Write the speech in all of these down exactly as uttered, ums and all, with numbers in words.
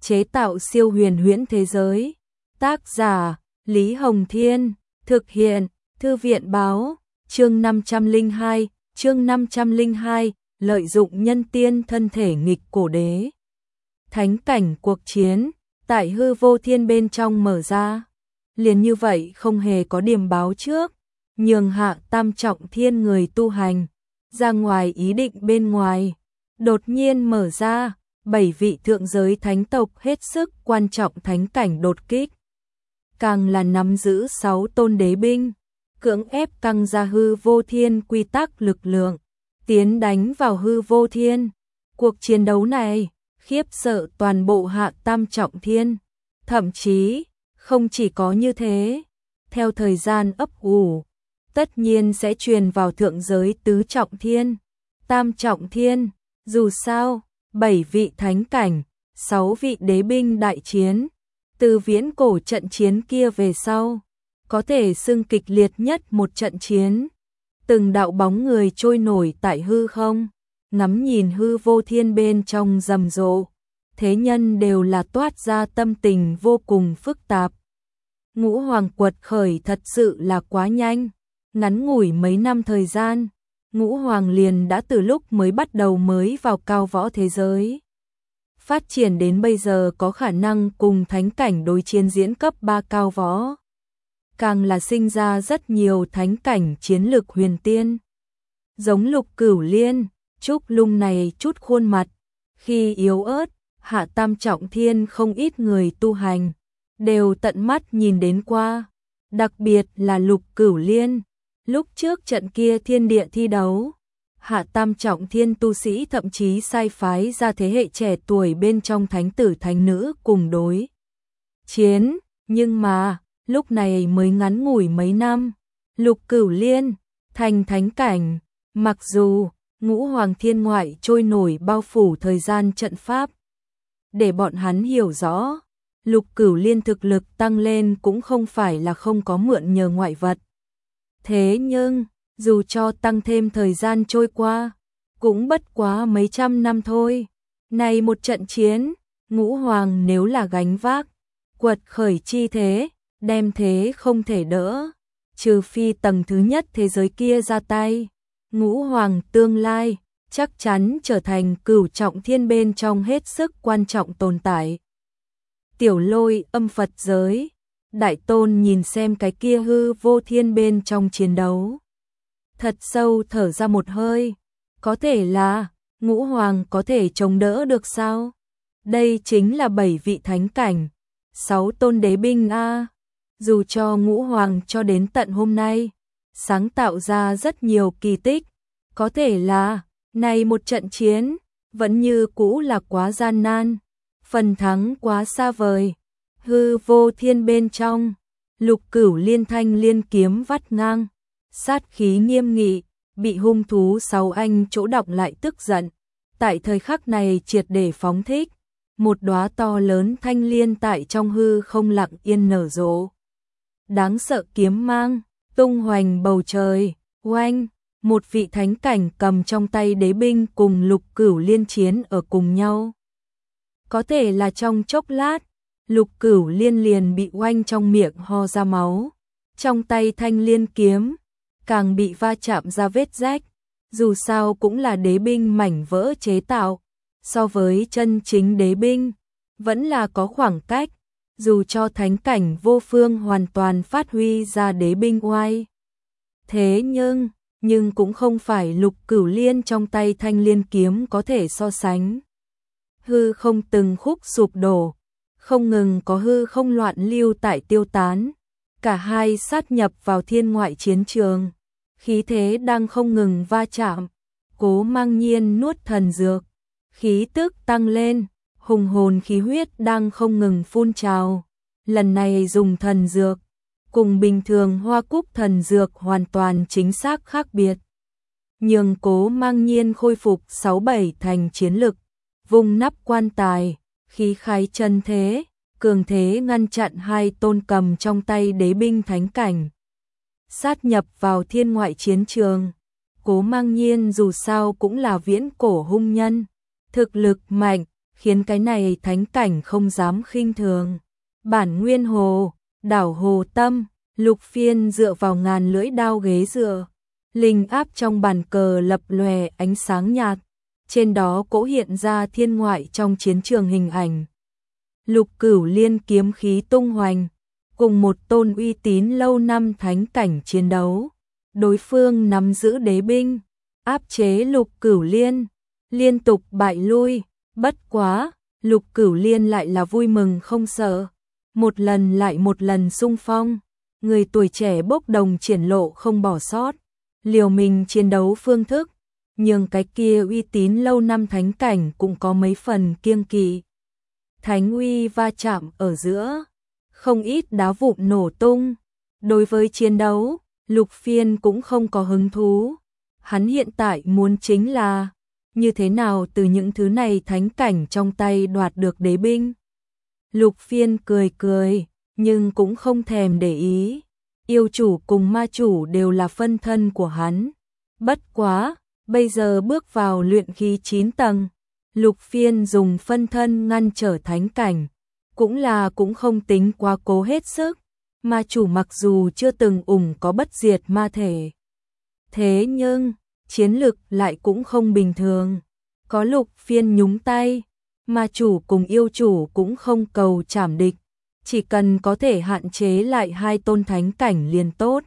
chế tạo siêu huyền huyễn thế giới. Tác giả Lý Hồng Thiên, thực hiện Thư viện Báo. Chương năm trăm lẻ hai, chương năm trăm lẻ hai, lợi dụng nhân tiên thân thể nghịch cổ đế. Thánh cảnh cuộc chiến tại hư vô thiên bên trong mở ra. Liền như vậy không hề có điểm báo trước, nhường hạ tam trọng thiên người tu hành ra ngoài ý định bên ngoài, đột nhiên mở ra, bảy vị thượng giới thánh tộc hết sức quan trọng thánh cảnh đột kích. Càng là nắm giữ sáu tôn đế binh, cưỡng ép căng ra hư vô thiên quy tắc lực lượng, tiến đánh vào hư vô thiên. Cuộc chiến đấu này khiếp sợ toàn bộ hạ tam trọng thiên, thậm chí không chỉ có như thế, theo thời gian ấp ủ, tất nhiên sẽ truyền vào thượng giới tứ trọng thiên, tam trọng thiên. Dù sao, bảy vị thánh cảnh, sáu vị đế binh đại chiến, từ viễn cổ trận chiến kia về sau, có thể xưng kịch liệt nhất một trận chiến. Từng đạo bóng người trôi nổi tại hư không, ngắm nhìn hư vô thiên bên trong rầm rộ, thế nhân đều là toát ra tâm tình vô cùng phức tạp. Ngũ hoàng quật khởi thật sự là quá nhanh, ngắn ngủi mấy năm thời gian, ngũ hoàng liền đã từ lúc mới bắt đầu mới vào cao võ thế giới, phát triển đến bây giờ có khả năng cùng thánh cảnh đối chiến diễn cấp ba cao võ. Càng là sinh ra rất nhiều thánh cảnh chiến lực huyền tiên. Giống Lục Cửu Liên, Trúc Lung này chút khuôn mặt, khi yếu ớt, hạ tam trọng thiên không ít người tu hành, đều tận mắt nhìn đến qua. Đặc biệt là Lục Cửu Liên, lúc trước trận kia thiên địa thi đấu, hạ tam trọng thiên tu sĩ thậm chí sai phái ra thế hệ trẻ tuổi bên trong thánh tử thánh nữ cùng đối chiến, nhưng mà lúc này mới ngắn ngủi mấy năm, Lục Cửu Liên thành thánh cảnh. Mặc dù ngũ hoàng thiên ngoại trôi nổi bao phủ thời gian trận pháp, để bọn hắn hiểu rõ, Lục Cửu Liên thực lực tăng lên cũng không phải là không có mượn nhờ ngoại vật. Thế nhưng, dù cho tăng thêm thời gian trôi qua, cũng bất quá mấy trăm năm thôi. Này một trận chiến, ngũ hoàng nếu là gánh vác quật khởi chi thế, đem thế không thể đỡ, trừ phi tầng thứ nhất thế giới kia ra tay. Ngũ hoàng tương lai chắc chắn trở thành cửu trọng thiên bên trong hết sức quan trọng tồn tại. Tiểu Lôi âm Phật giới, Đại Tôn nhìn xem cái kia hư vô thiên bên trong chiến đấu, thật sâu thở ra một hơi. Có thể là ngũ hoàng có thể chống đỡ được sao? Đây chính là bảy vị thánh cảnh, sáu tôn đế binh a. Dù cho ngũ hoàng cho đến tận hôm nay sáng tạo ra rất nhiều kỳ tích, có thể là này một trận chiến vẫn như cũ là quá gian nan, phần thắng quá xa vời. Hư vô thiên bên trong, Lục Cửu Liên thanh liên kiếm vắt ngang, sát khí nghiêm nghị, bị hung thú sáu anh chỗ đọc lại tức giận. Tại thời khắc này triệt để phóng thích, một đóa to lớn thanh liên tại trong hư không lặng yên nở rộ. Đáng sợ kiếm mang tung hoành bầu trời, oanh, một vị thánh cảnh cầm trong tay đế binh cùng Lục Cửu Liên chiến ở cùng nhau. Có thể là trong chốc lát, Lục Cửu Liên liền bị oanh trong miệng ho ra máu, trong tay thanh liên kiếm càng bị va chạm ra vết rách. Dù sao cũng là đế binh mảnh vỡ chế tạo, so với chân chính đế binh vẫn là có khoảng cách. Dù cho thánh cảnh vô phương hoàn toàn phát huy ra đế binh oai, thế nhưng, nhưng cũng không phải Lục Cửu Liên trong tay thanh liên kiếm có thể so sánh. Hư không từng khúc sụp đổ, không ngừng có hư không loạn lưu tại tiêu tán, cả hai sát nhập vào thiên ngoại chiến trường, khí thế đang không ngừng va chạm. Cố Mang Nhiên nuốt thần dược, khí tức tăng lên, hùng hồn khí huyết đang không ngừng phun trào. Lần này dùng thần dược, cùng bình thường hoa cúc thần dược hoàn toàn chính xác khác biệt, nhường Cố Mang Nhiên khôi phục sáu bảy thành chiến lực, vùng nắp quan tài, khí khái chân thế, cường thế ngăn chặn hai tôn cầm trong tay đế binh thánh cảnh, sát nhập vào thiên ngoại chiến trường. Cố Mang Nhiên dù sao cũng là viễn cổ hung nhân, thực lực mạnh, khiến cái này thánh cảnh không dám khinh thường. Bản nguyên hồ, đảo hồ tâm, Lục Phiên dựa vào ngàn lưỡi đao ghế dựa, linh áp trong bàn cờ lập lòe ánh sáng nhạt, trên đó cỗ hiện ra thiên ngoại trong chiến trường hình ảnh. Lục Cửu Liên kiếm khí tung hoành, cùng một tôn uy tín lâu năm thánh cảnh chiến đấu. Đối phương nắm giữ đế binh, áp chế Lục Cửu Liên, liên tục bại lui, bất quá, Lục Cửu Liên lại là vui mừng không sợ, một lần lại một lần xung phong, người tuổi trẻ bốc đồng triển lộ không bỏ sót, liều mình chiến đấu phương thức, nhưng cái kia uy tín lâu năm thánh cảnh cũng có mấy phần kiêng kỵ. Thánh uy va chạm ở giữa, không ít đá vụn nổ tung. Đối với chiến đấu, Lục Phiên cũng không có hứng thú. Hắn hiện tại muốn chính là như thế nào từ những thứ này thánh cảnh trong tay đoạt được đế binh. Lục Phiên cười cười, nhưng cũng không thèm để ý. Yêu chủ cùng ma chủ đều là phân thân của hắn. Bất quá, bây giờ bước vào luyện khí chín tầng, Lục Phiên dùng phân thân ngăn trở thánh cảnh, cũng là cũng không tính quá cố hết sức. Ma chủ mặc dù chưa từng ủng có bất diệt ma thể, thế nhưng chiến lực lại cũng không bình thường. Có Lục Phiên nhúng tay, ma chủ cùng yêu chủ cũng không cầu trảm địch, chỉ cần có thể hạn chế lại hai tôn thánh cảnh liền tốt.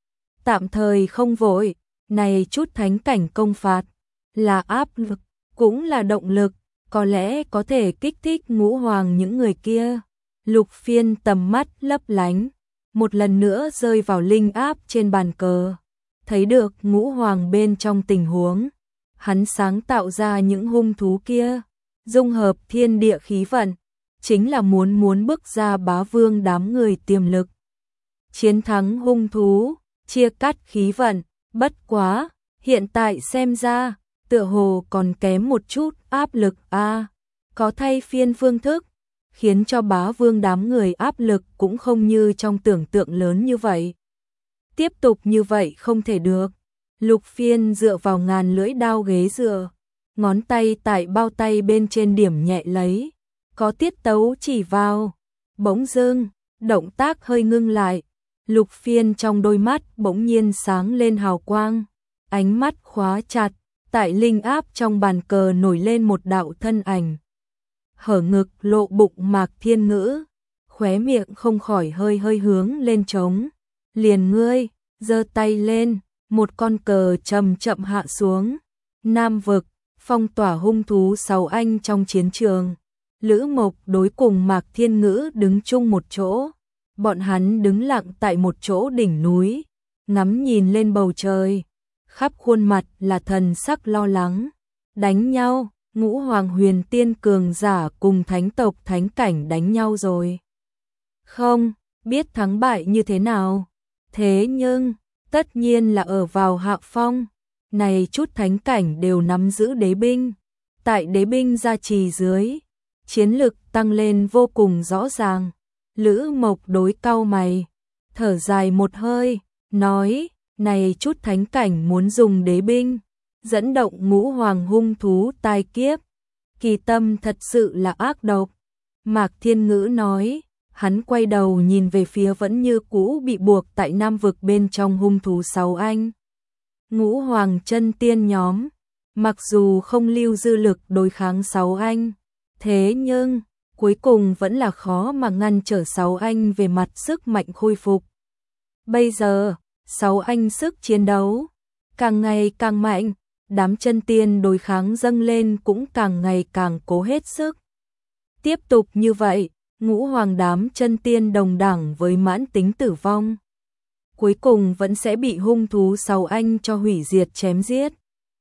Tạm thời không vội, này chút thánh cảnh công phạt là áp lực, cũng là động lực, có lẽ có thể kích thích ngũ hoàng những người kia. Lục Phiên tầm mắt lấp lánh, một lần nữa rơi vào linh áp trên bàn cờ, thấy được ngũ hoàng bên trong tình huống. Hắn sáng tạo ra những hung thú kia, dung hợp thiên địa khí vận, chính là muốn muốn bước ra bá vương đám người tiềm lực. Chiến thắng hung thú, chia cắt khí vận, bất quá, hiện tại xem ra, tựa hồ còn kém một chút áp lực a à, có thay phiên phương thức, khiến cho bá vương đám người áp lực cũng không như trong tưởng tượng lớn như vậy. Tiếp tục như vậy không thể được. Lục Phiên dựa vào ngàn lưỡi đao ghế dựa, ngón tay tại bao tay bên trên điểm nhẹ lấy, có tiết tấu chỉ vào. Bỗng dưng, động tác hơi ngưng lại, Lục Phiên trong đôi mắt bỗng nhiên sáng lên hào quang, ánh mắt khóa chặt, tại linh áp trong bàn cờ nổi lên một đạo thân ảnh. Hở ngực lộ bụng Mạc Thiên Ngữ, khóe miệng không khỏi hơi hơi hướng lên trống. Liền ngươi, giơ tay lên, một con cờ chậm chậm hạ xuống. Nam vực, phong tỏa hung thú sáu anh trong chiến trường. Lữ Mộc đối cùng Mạc Thiên Ngữ đứng chung một chỗ. Bọn hắn đứng lặng tại một chỗ đỉnh núi, ngắm nhìn lên bầu trời. Khắp khuôn mặt là thần sắc lo lắng. Đánh nhau, ngũ hoàng huyền tiên cường giả cùng thánh tộc thánh cảnh đánh nhau rồi. Không, biết thắng bại như thế nào. Thế nhưng, tất nhiên là ở vào hạ phong. Này chút thánh cảnh đều nắm giữ đế binh. Tại đế binh gia trì dưới, chiến lực tăng lên vô cùng rõ ràng. Lữ Mộc đối cau mày, thở dài một hơi, nói, này chút thánh cảnh muốn dùng đế binh, dẫn động ngũ hoàng hung thú tai kiếp. Kỳ tâm thật sự là ác độc. Mạc Thiên Ngữ nói, hắn quay đầu nhìn về phía vẫn như cũ bị buộc tại Nam vực bên trong hung thú sáu anh. Ngũ hoàng chân tiên nhóm, mặc dù không lưu dư lực đối kháng sáu anh, thế nhưng cuối cùng vẫn là khó mà ngăn trở sáu anh về mặt sức mạnh khôi phục. Bây giờ, sáu anh sức chiến đấu càng ngày càng mạnh, đám chân tiên đối kháng dâng lên cũng càng ngày càng cố hết sức. Tiếp tục như vậy, ngũ hoàng đám chân tiên đồng đẳng với mãn tính tử vong. Cuối cùng vẫn sẽ bị hung thú sáu anh cho hủy diệt chém giết.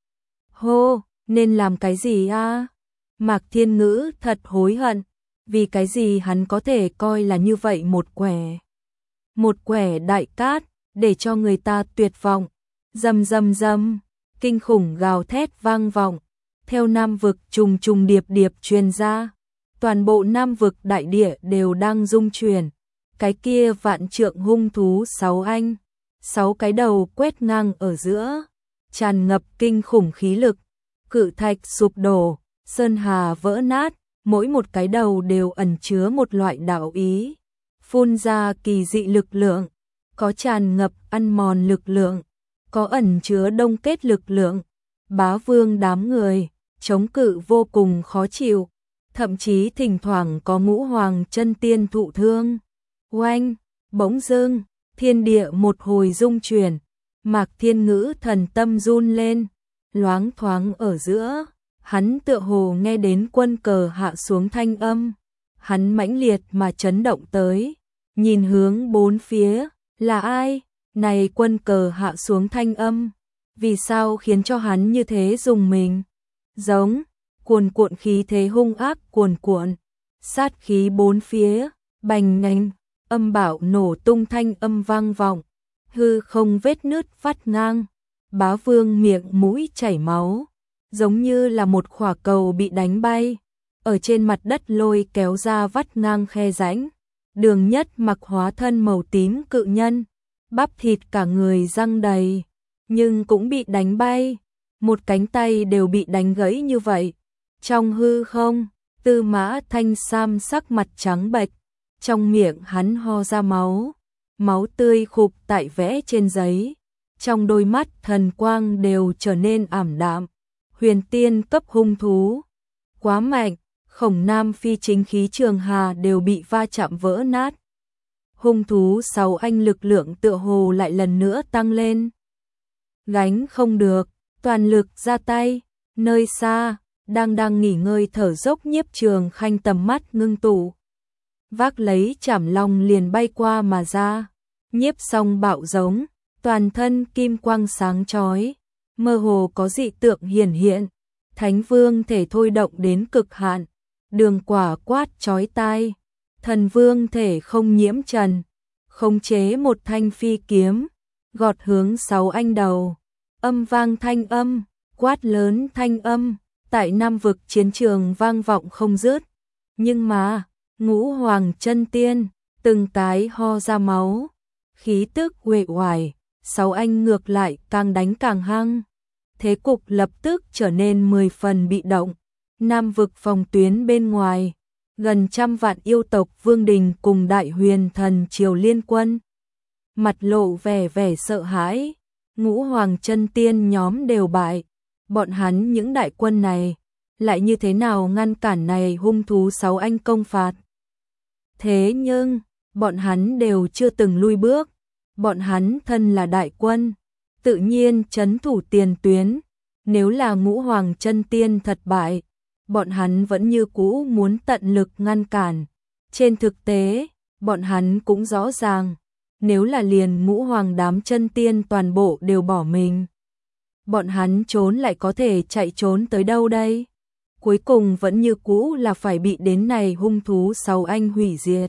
Hô, nên làm cái gì a? Mạc Thiên Ngữ thật hối hận, vì cái gì hắn có thể coi là như vậy một quẻ. Một quẻ đại cát, để cho người ta tuyệt vọng. Rầm rầm rầm, kinh khủng gào thét vang vọng, theo Nam vực trùng trùng điệp điệp truyền ra. Toàn bộ Nam vực đại địa đều đang rung chuyển. Cái kia vạn trượng hung thú sáu anh, sáu cái đầu quét ngang ở giữa, tràn ngập kinh khủng khí lực, cự thạch sụp đổ, sơn hà vỡ nát, mỗi một cái đầu đều ẩn chứa một loại đạo ý, phun ra kỳ dị lực lượng, có tràn ngập ăn mòn lực lượng, có ẩn chứa đông kết lực lượng. Bá Vương đám người chống cự vô cùng khó chịu, thậm chí thỉnh thoảng có Ngũ Hoàng chân tiên thụ thương. Oanh, bỗng dưng, thiên địa một hồi rung chuyển, Mạc Thiên Ngữ thần tâm run lên, loáng thoáng ở giữa, hắn tựa hồ nghe đến quân cờ hạ xuống thanh âm, hắn mãnh liệt mà chấn động tới, nhìn hướng bốn phía, là ai? Này quân cờ hạ xuống thanh âm, vì sao khiến cho hắn như thế dùng mình? Giống, cuồn cuộn khí thế hung ác cuồn cuộn, sát khí bốn phía, bành nhánh, âm bạo nổ tung thanh âm vang vọng, hư không vết nứt vắt ngang, Bá Vương miệng mũi chảy máu, giống như là một quả cầu bị đánh bay, ở trên mặt đất lôi kéo ra vắt ngang khe rãnh. Đường Nhất Mặc hóa thân màu tím cự nhân, bắp thịt cả người răng đầy, nhưng cũng bị đánh bay, một cánh tay đều bị đánh gãy như vậy. Trong hư không, Tư Mã Thanh Sam sắc mặt trắng bệch, trong miệng hắn ho ra máu, máu tươi khục tại vẽ trên giấy, trong đôi mắt thần quang đều trở nên ảm đạm. Huyền tiên cấp hung thú, quá mạnh, Khổng Nam phi chính khí trường hà đều bị va chạm vỡ nát. Hung thú sáu anh lực lượng tựa hồ lại lần nữa tăng lên. Gánh không được, toàn lực ra tay, nơi xa, đang đang nghỉ ngơi thở dốc Nhiếp Trường Khanh tầm mắt ngưng tụ. Vác lấy chảm long liền bay qua mà ra, nhiếp song bạo giống, toàn thân kim quang sáng chói, mơ hồ có dị tượng hiển hiện, Thánh Vương thể thôi động đến cực hạn, đường quả quát chói tai, Thần Vương thể không nhiễm trần, khống chế một thanh phi kiếm, gọt hướng sáu anh đầu, âm vang thanh âm, quát lớn thanh âm, tại Nam vực chiến trường vang vọng không dứt. Nhưng mà, Ngũ Hoàng chân tiên, từng cái ho ra máu, khí tức uể oải, sáu anh ngược lại càng đánh càng hăng. Thế cục lập tức trở nên mười phần bị động. Nam vực phòng tuyến bên ngoài, gần trăm vạn yêu tộc Vương Đình cùng Đại Huyền Thần Triều liên quân, mặt lộ vẻ vẻ sợ hãi. Ngũ Hoàng chân tiên nhóm đều bại, bọn hắn những đại quân này lại như thế nào ngăn cản này hung thú sáu anh công phạt? Thế nhưng, bọn hắn đều chưa từng lui bước, bọn hắn thân là đại quân, tự nhiên trấn thủ tiền tuyến, nếu là Ngũ Hoàng chân tiên thật bại, bọn hắn vẫn như cũ muốn tận lực ngăn cản. Trên thực tế, bọn hắn cũng rõ ràng, nếu là liền Ngũ Hoàng đám chân tiên toàn bộ đều bỏ mình, bọn hắn trốn lại có thể chạy trốn tới đâu đây? Cuối cùng vẫn như cũ là phải bị đến này hung thú sáu anh hủy diệt.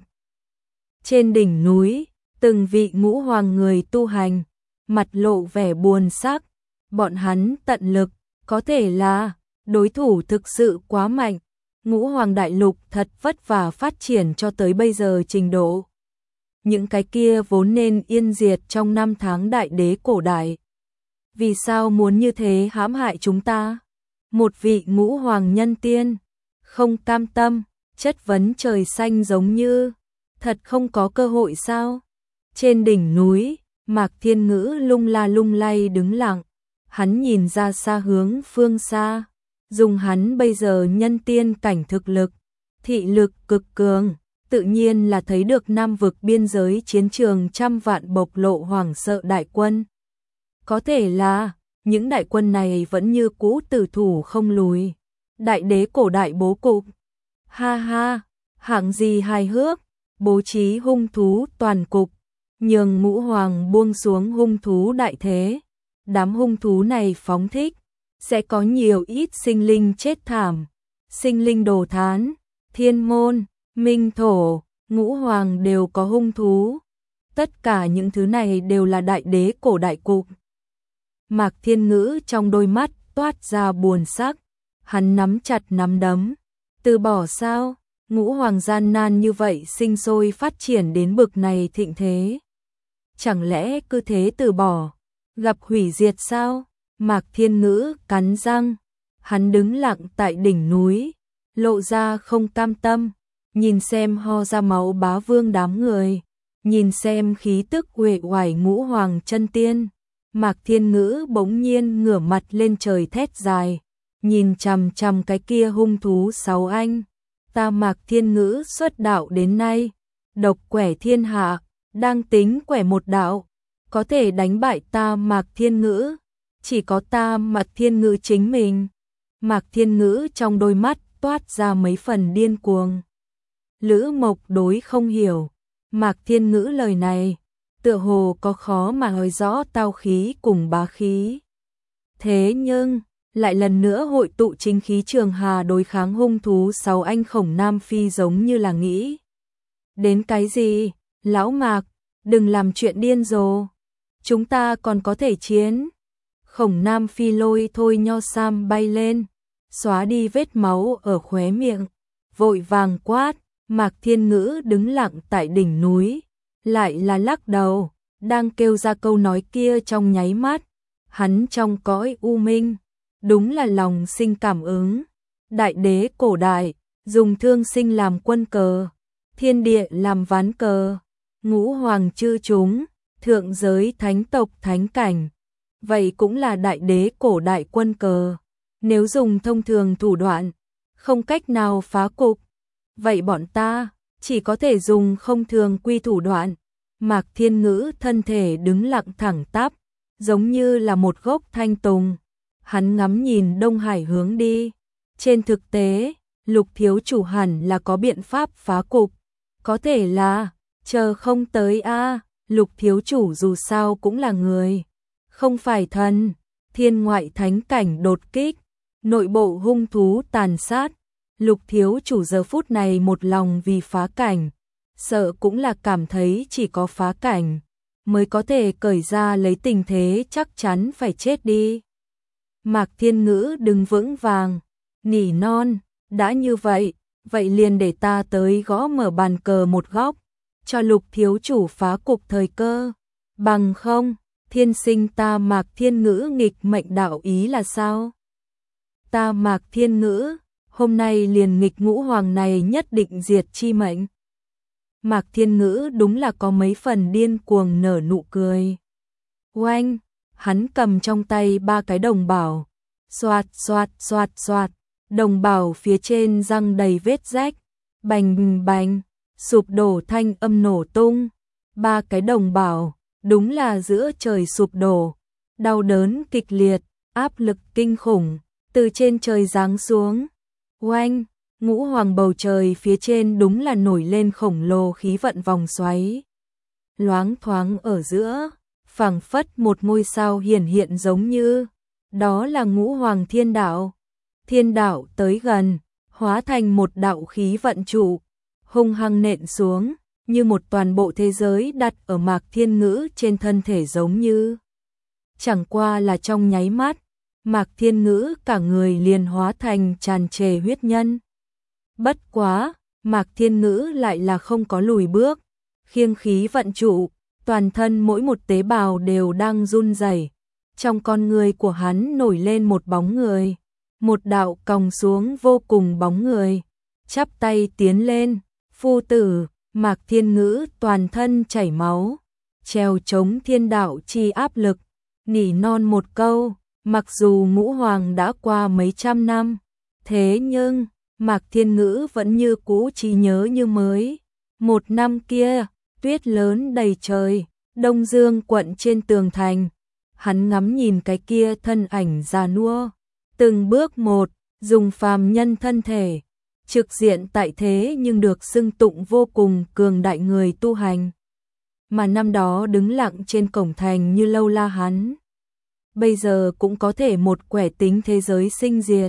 Trên đỉnh núi, từng vị Ngũ Hoàng người tu hành, mặt lộ vẻ buồn sắc, bọn hắn tận lực, có thể là đối thủ thực sự quá mạnh, Ngũ Hoàng đại lục thật vất vả phát triển cho tới bây giờ trình độ. Những cái kia vốn nên yên diệt trong năm tháng đại đế cổ đại. Vì sao muốn như thế hãm hại chúng ta? Một vị Ngũ Hoàng nhân tiên, không cam tâm, chất vấn trời xanh giống như, thật không có cơ hội sao? Trên đỉnh núi, Mạc Thiên Ngữ lung la lung lay đứng lặng, hắn nhìn ra xa hướng phương xa, dùng hắn bây giờ nhân tiên cảnh thực lực, thị lực cực cường, tự nhiên là thấy được Nam vực biên giới chiến trường trăm vạn bộc lộ hoảng sợ đại quân. Có thể là, những đại quân này vẫn như cũ tử thủ không lùi. Đại đế cổ đại bố cục. Ha ha, hạng gì hài hước, bố trí hung thú toàn cục, nhường Ngũ Hoàng buông xuống hung thú đại thế. Đám hung thú này phóng thích, sẽ có nhiều ít sinh linh chết thảm, sinh linh đồ thán, thiên môn, minh thổ, Ngũ Hoàng đều có hung thú. Tất cả những thứ này đều là đại đế cổ đại cục. Mạc Thiên Ngữ trong đôi mắt toát ra buồn sắc, hắn nắm chặt nắm đấm, từ bỏ sao? Ngũ Hoàng gian nan như vậy sinh sôi phát triển đến bực này thịnh thế. Chẳng lẽ cứ thế từ bỏ, gặp hủy diệt sao? Mạc Thiên Ngữ cắn răng, hắn đứng lặng tại đỉnh núi, lộ ra không cam tâm, nhìn xem ho ra máu bá vương đám người, nhìn xem khí tức uể oải ngũ hoàng chân tiên. Mạc Thiên Ngữ bỗng nhiên ngửa mặt lên trời thét dài, nhìn chằm chằm cái kia hung thú sáu anh. Ta Mạc Thiên Ngữ xuất đạo đến nay, độc quẻ thiên hạ, đang tính quẻ một đạo, có thể đánh bại ta Mạc Thiên Ngữ, chỉ có ta Mạc Thiên Ngữ chính mình. Mạc Thiên Ngữ trong đôi mắt toát ra mấy phần điên cuồng. Lữ Mộc đối không hiểu, Mạc Thiên Ngữ lời này, tựa hồ có khó mà nói rõ tao khí cùng bá khí. Thế nhưng, lại lần nữa hội tụ chính khí Trường Hà đối kháng hung thú sáu anh Khổng Nam Phi giống như là nghĩ. Đến cái gì, lão Mạc, đừng làm chuyện điên rồ, chúng ta còn có thể chiến. Khổng Nam Phi lôi thôi nho sam bay lên, xóa đi vết máu ở khóe miệng, vội vàng quát. Mạc Thiên Ngữ đứng lặng tại đỉnh núi, lại là lắc đầu, đang kêu ra câu nói kia trong nháy mắt, hắn trong cõi u minh, đúng là lòng sinh cảm ứng. Đại đế cổ đại, dùng thương sinh làm quân cờ, thiên địa làm ván cờ, ngũ hoàng chư chúng, thượng giới thánh tộc thánh cảnh, vậy cũng là đại đế cổ đại quân cờ. Nếu dùng thông thường thủ đoạn, không cách nào phá cục, vậy bọn ta chỉ có thể dùng không thường quy thủ đoạn. Mạc Thiên Ngữ thân thể đứng lặng thẳng tắp, giống như là một gốc thanh tùng. Hắn ngắm nhìn Đông Hải hướng đi. Trên thực tế, Lục thiếu chủ hẳn là có biện pháp phá cục. Có thể là, chờ không tới a. Lục thiếu chủ dù sao cũng là người, không phải thần. Thiên ngoại thánh cảnh đột kích, nội bộ hung thú tàn sát. Lục thiếu chủ giờ phút này một lòng vì phá cảnh, sợ cũng là cảm thấy chỉ có phá cảnh mới có thể cởi ra lấy tình thế chắc chắn phải chết đi. Mạc Thiên Ngữ đứng vững vàng, nỉ non, đã như vậy, vậy liền để ta tới gõ mở bàn cờ một góc, cho Lục thiếu chủ phá cục thời cơ. Bằng không, thiên sinh ta Mạc Thiên Ngữ nghịch mệnh đạo ý là sao? Ta Mạc Thiên Ngữ hôm nay liền nghịch ngũ hoàng này nhất định diệt chi mệnh. Mạc Thiên Ngữ đúng là có mấy phần điên cuồng nở nụ cười. Oanh, hắn cầm trong tay ba cái đồng bảo, xoạt xoạt xoạt xoạt, đồng bảo phía trên răng đầy vết rách, bành bành, sụp đổ thanh âm nổ tung. Ba cái đồng bảo, đúng là giữa trời sụp đổ, đau đớn kịch liệt, áp lực kinh khủng, từ trên trời giáng xuống. Oanh, ngũ hoàng bầu trời phía trên đúng là nổi lên khổng lồ khí vận vòng xoáy. Loáng thoáng ở giữa, phảng phất một ngôi sao hiển hiện giống như, đó là ngũ hoàng thiên đạo. Thiên đạo tới gần, hóa thành một đạo khí vận trụ, hung hăng nện xuống, như một toàn bộ thế giới đặt ở Mạc Thiên Ngữ trên thân thể giống như. Chẳng qua là trong nháy mắt, Mạc Thiên Ngữ cả người liền hóa thành tràn trề huyết nhân. Bất quá, Mạc Thiên Ngữ lại là không có lùi bước, khiêng khí vận trụ, toàn thân mỗi một tế bào đều đang run rẩy. Trong con người của hắn nổi lên một bóng người, một đạo còng xuống vô cùng bóng người, chắp tay tiến lên, phu tử. Mạc Thiên Ngữ toàn thân chảy máu, treo chống thiên đạo chi áp lực, nỉ non một câu. Mặc dù ngũ hoàng đã qua mấy trăm năm, thế nhưng Mạc Thiên Ngữ vẫn như cũ trí nhớ như mới. Một năm kia, tuyết lớn đầy trời, Đông Dương quận trên tường thành, hắn ngắm nhìn cái kia thân ảnh già nua, từng bước một, dùng phàm nhân thân thể, trực diện tại thế nhưng được xưng tụng vô cùng cường đại người tu hành. Mà năm đó đứng lặng trên cổng thành như lâu la hắn, bây giờ cũng có thể một quẻ tính thế giới sinh diệt.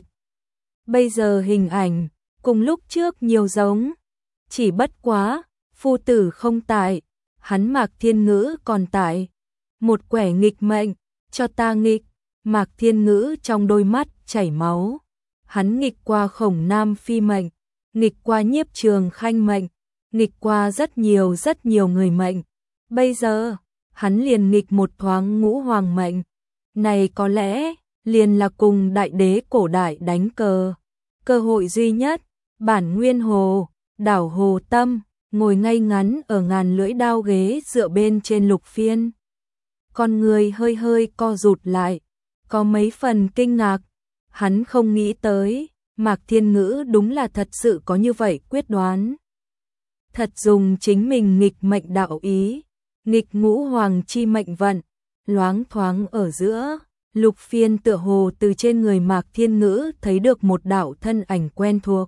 Bây giờ hình ảnh, cùng lúc trước nhiều giống, chỉ bất quá, phu tử không tại, hắn Mạc Thiên Ngữ còn tại. Một quẻ nghịch mệnh, cho ta nghịch. Mạc Thiên Ngữ trong đôi mắt chảy máu. Hắn nghịch qua Khổng Nam Phi mệnh, nghịch qua Nhiếp Trường Khanh mệnh, nghịch qua rất nhiều rất nhiều người mệnh. Bây giờ, hắn liền nghịch một thoáng ngũ hoàng mệnh. Này có lẽ, liền là cùng đại đế cổ đại đánh cờ. Cơ hội duy nhất, Bản Nguyên Hồ, đảo Hồ Tâm, ngồi ngay ngắn ở ngàn lưỡi đao ghế dựa bên trên Lục Phiên. Con người hơi hơi co rụt lại, có mấy phần kinh ngạc, hắn không nghĩ tới, Mạc Thiên Ngữ đúng là thật sự có như vậy quyết đoán. Thật dùng chính mình nghịch mệnh đạo ý, nghịch ngũ hoàng chi mệnh vận, loáng thoáng ở giữa, Lục Phiên tựa hồ từ trên người Mạc Thiên Ngữ thấy được một đạo thân ảnh quen thuộc.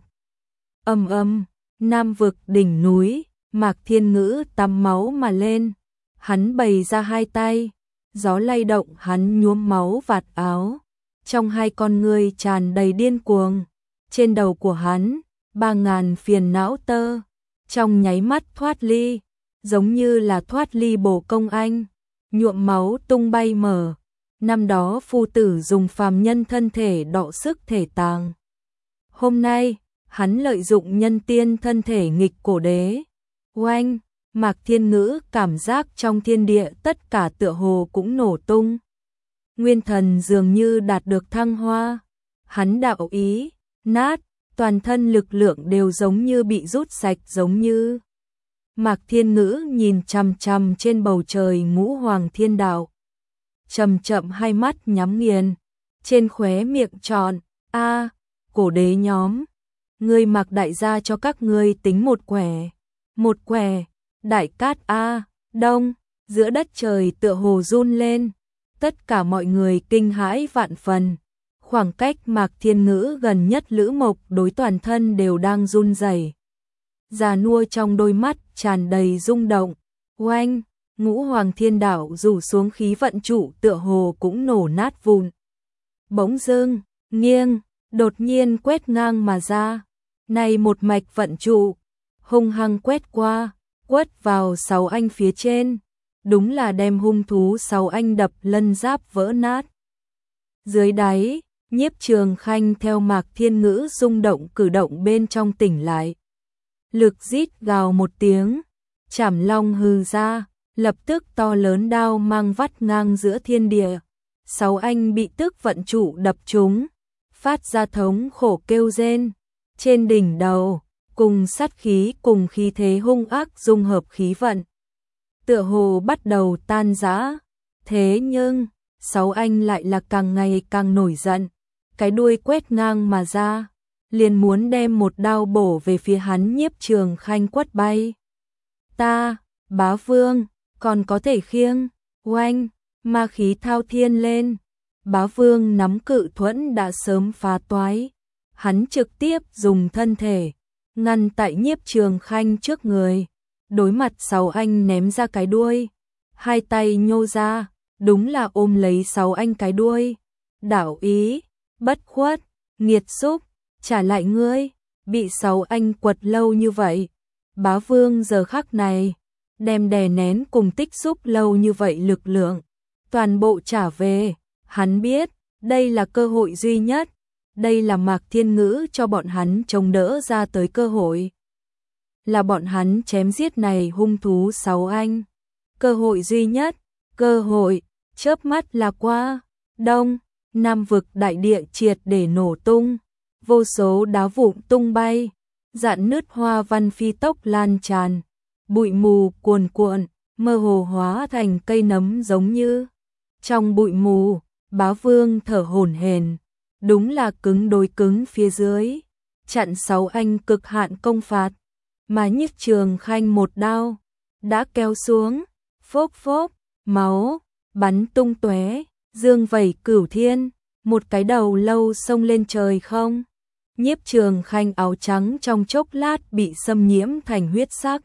Ầm ầm, Nam vực đỉnh núi, Mạc Thiên Ngữ tắm máu mà lên, hắn bày ra hai tay, gió lay động hắn nhuốm máu vạt áo, trong hai con ngươi tràn đầy điên cuồng, trên đầu của hắn, ba ngàn phiền não tơ, trong nháy mắt thoát ly, giống như là thoát ly bổ công anh, nhuộm máu tung bay mở. Năm đó phu tử dùng phàm nhân thân thể đọ sức thể tàng. Hôm nay, hắn lợi dụng nhân tiên thân thể nghịch cổ đế. Oanh, Mạc Thiên Ngữ cảm giác trong thiên địa tất cả tựa hồ cũng nổ tung. Nguyên thần dường như đạt được thăng hoa. Hắn đạo ý, nát, toàn thân lực lượng đều giống như bị rút sạch giống như. Mạc Thiên Ngữ nhìn chằm chằm trên bầu trời ngũ hoàng thiên đạo. Chậm chậm hai mắt nhắm nghiền, trên khóe miệng tròn, a, cổ đế nhóm, ngươi Mạc đại gia cho các ngươi tính một quẻ, một quẻ, đại cát a, đông, giữa đất trời tựa hồ run lên, tất cả mọi người kinh hãi vạn phần, khoảng cách Mạc Thiên Ngữ gần nhất Lữ Mộc đối toàn thân đều đang run rẩy, già nua trong đôi mắt tràn đầy rung động, oanh. Ngũ hoàng thiên đạo rủ xuống khí vận trụ tựa hồ cũng nổ nát vụn. Bỗng dưng, nghiêng, đột nhiên quét ngang mà ra. Này một mạch vận trụ, hung hăng quét qua, quất vào sáu anh phía trên. Đúng là đem hung thú sáu anh đập lân giáp vỡ nát. Dưới đáy, Nhiếp Trường Khanh theo Mạc Thiên Ngữ rung động cử động bên trong tỉnh lại. Lực rít gào một tiếng, chảm long hừ ra. Lập tức to lớn đao mang vắt ngang giữa thiên địa, sáu anh bị tức vận trụ đập trúng, phát ra thống khổ kêu rên, trên đỉnh đầu, cùng sát khí cùng khí thế hung ác dung hợp khí vận. Tựa hồ bắt đầu tan rã, thế nhưng, sáu anh lại là càng ngày càng nổi giận, cái đuôi quét ngang mà ra, liền muốn đem một đao bổ về phía hắn Nhiếp Trường Khanh quất bay. Ta, Bá Vương, còn có thể khiêng, oanh, ma khí thao thiên lên. Bá Vương nắm cự thuẫn đã sớm phá toái, hắn trực tiếp dùng thân thể ngăn tại Nhiếp Trường Khanh trước người, đối mặt sáu anh ném ra cái đuôi, hai tay nhô ra, đúng là ôm lấy sáu anh cái đuôi. Đảo ý, bất khuất, nghiệt xúc, trả lại ngươi, bị sáu anh quật lâu như vậy. Bá Vương giờ khắc này đem đè nén cùng tích xúc lâu như vậy lực lượng, toàn bộ trả về, hắn biết, đây là cơ hội duy nhất, đây là Mạc Thiên Ngữ cho bọn hắn chống đỡ ra tới cơ hội. Là bọn hắn chém giết này hung thú sáu anh, cơ hội duy nhất, cơ hội, chớp mắt là qua, đông, nam vực đại địa triệt để nổ tung, vô số đá vụn tung bay, dạn nứt hoa văn phi tốc lan tràn. Bụi mù cuồn cuộn, mơ hồ hóa thành cây nấm giống như. Trong bụi mù, Bá Vương thở hổn hển, đúng là cứng đối cứng phía dưới, chặn sáu anh cực hạn công phạt, mà Nhiếp Trường Khanh một đao đã kéo xuống, phốc phốc, máu bắn tung tóe, dương vẩy cửu thiên, một cái đầu lâu xông lên trời không. Nhiếp Trường Khanh áo trắng trong chốc lát bị xâm nhiễm thành huyết sắc.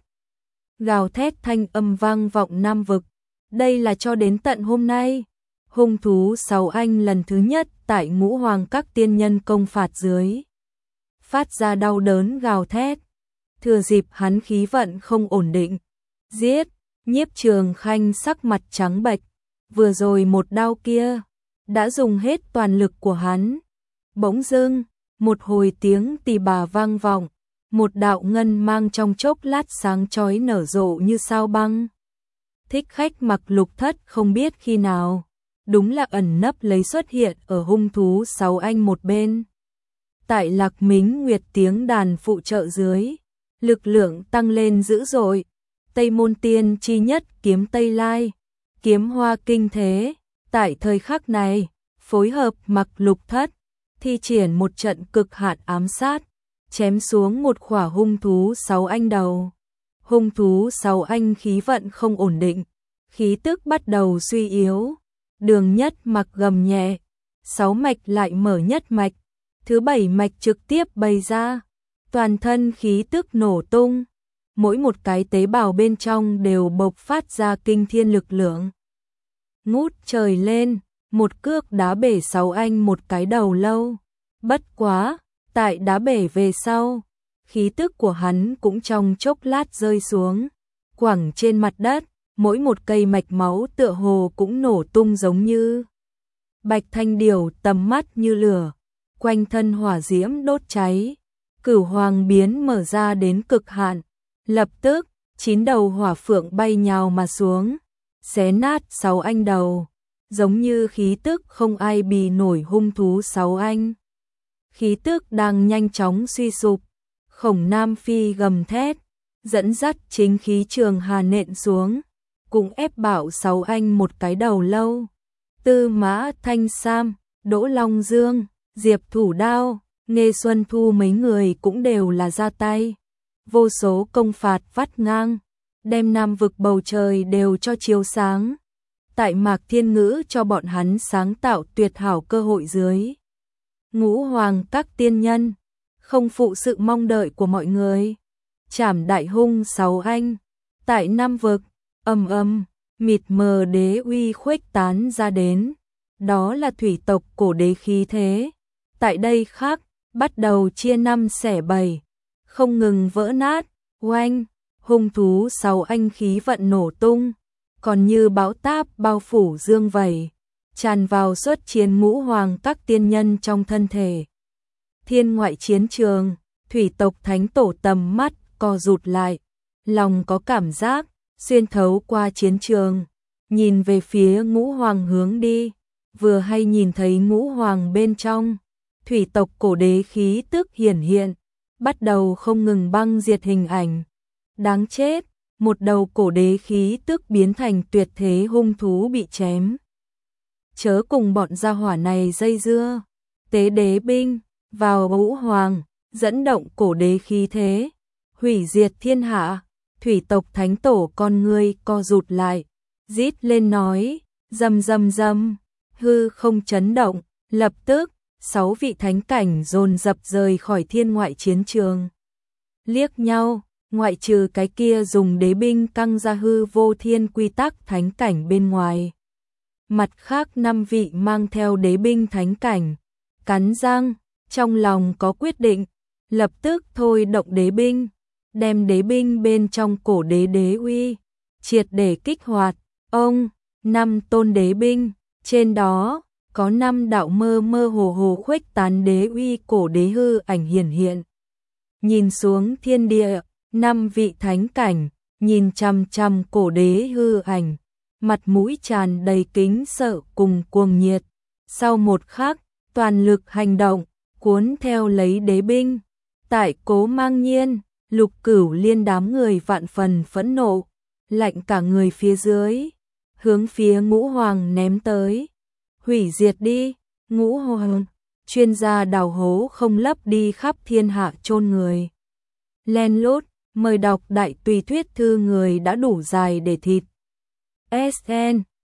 Gào thét thanh âm vang vọng Nam vực, đây là cho đến tận hôm nay, hung thú sáu anh lần thứ nhất tại ngũ hoàng các tiên nhân công phạt dưới. Phát ra đau đớn gào thét, thừa dịp hắn khí vận không ổn định, giết. Nhiếp Trường Khanh sắc mặt trắng bệch, vừa rồi một đao kia, đã dùng hết toàn lực của hắn. Bỗng dưng, một hồi tiếng tỳ bà vang vọng, một đạo ngân mang trong chốc lát sáng chói nở rộ như sao băng. Thích Khách mặc lục thất không biết khi nào, đúng là ẩn nấp lấy xuất hiện ở hung thú sáu anh một bên. tại Lạc Mính Nguyệt tiếng đàn phụ trợ dưới, lực lượng tăng lên dữ dội. Tây Môn Tiên chi nhất kiếm Tây Lai, kiếm hoa kinh thế, tại thời khắc này, phối hợp Mặc Lục Thất, thi triển một trận cực hạn ám sát, chém xuống một khỏa hung thú sáu anh đầu. Hung thú sáu anh khí vận không ổn định, khí tức bắt đầu suy yếu. Đường Nhất Mặc gầm nhẹ, sáu mạch lại mở nhất mạch, thứ bảy mạch trực tiếp bày ra, toàn thân khí tức nổ tung, mỗi một cái tế bào bên trong đều bộc phát ra kinh thiên lực lượng. Ngút trời lên, một cước đá bể sáu anh một cái đầu lâu. Bất quá, tại đá bể về sau, khí tức của hắn cũng trong chốc lát rơi xuống, quẳng trên mặt đất, mỗi một cây mạch máu tựa hồ cũng nổ tung giống như. Bạch Thanh Điểu tầm mắt như lửa, quanh thân hỏa diễm đốt cháy, Cửu Hoàng biến mở ra đến cực hạn, lập tức, chín đầu hỏa phượng bay nhào mà xuống, xé nát sáu anh đầu, giống như khí tức không ai bì nổi hung thú sáu anh. Khí tức đang nhanh chóng suy sụp, Khổng Nam Phi gầm thét, dẫn dắt chính khí trường hà nện xuống, cũng ép bảo sáu anh một cái đầu lâu. Tư Mã Thanh Sam, Đỗ Long Dương, Diệp Thủ Đao, Nghê Xuân Thu mấy người cũng đều là ra tay. Vô số công phạt vắt ngang, đem Nam vực bầu trời đều cho chiếu sáng. Tại Mạc Thiên Ngữ cho bọn hắn sáng tạo tuyệt hảo cơ hội dưới. Ngũ Hoàng các tiên nhân, không phụ sự mong đợi của mọi người. Trảm đại hung sáu anh, tại Nam vực, ầm ầm, mịt mờ đế uy khuếch tán ra đến. Đó là thủy tộc cổ đế khí thế. Tại đây khác, bắt đầu chia năm xẻ bảy, không ngừng vỡ nát, oanh, hung thú sáu anh khí vận nổ tung, còn như bão táp bao phủ dương vầy, tràn vào xuất chiến ngũ hoàng các tiên nhân trong thân thể. Thiên ngoại chiến trường, thủy tộc thánh tổ tầm mắt co rụt lại, lòng có cảm giác, xuyên thấu qua chiến trường, nhìn về phía ngũ hoàng hướng đi, vừa hay nhìn thấy ngũ hoàng bên trong, thủy tộc cổ đế khí tức hiển hiện, bắt đầu không ngừng băng diệt hình ảnh. Đáng chết, một đầu cổ đế khí tức biến thành tuyệt thế hung thú bị chém. Chớ cùng bọn gia hỏa này dây dưa, tế đế binh, vào ngũ hoàng, dẫn động cổ đế khí thế, hủy diệt thiên hạ. Thủy tộc thánh tổ con ngươi co rụt lại, rít lên nói, rầm rầm rầm, hư không chấn động, lập tức, sáu vị thánh cảnh dồn dập rời khỏi thiên ngoại chiến trường. Liếc nhau, ngoại trừ cái kia dùng đế binh căng ra hư vô thiên quy tắc thánh cảnh bên ngoài. Mặt khác năm vị mang theo đế binh thánh cảnh, cắn răng, trong lòng có quyết định, lập tức thôi động đế binh, đem đế binh bên trong cổ đế đế uy, triệt để kích hoạt. Ông, năm tôn đế binh, trên đó, có năm đạo mơ mơ hồ hồ khuếch tán đế uy cổ đế hư ảnh hiển hiện. Nhìn xuống thiên địa, năm vị thánh cảnh, nhìn chằm chằm cổ đế hư ảnh, mặt mũi tràn đầy kính sợ cùng cuồng nhiệt. Sau một khắc, toàn lực hành động, cuốn theo lấy đế binh. Tại Cố Mang Nhiên, Lục Cửu Liên đám người vạn phần phẫn nộ, lạnh cả người phía dưới, hướng phía ngũ hoàng ném tới. Hủy diệt đi, ngũ hoàng, chuyên gia đào hố không lấp đi khắp thiên hạ chôn người. Len lút, mời đọc đại tùy thuyết thư người đã đủ dài để thịt. ét en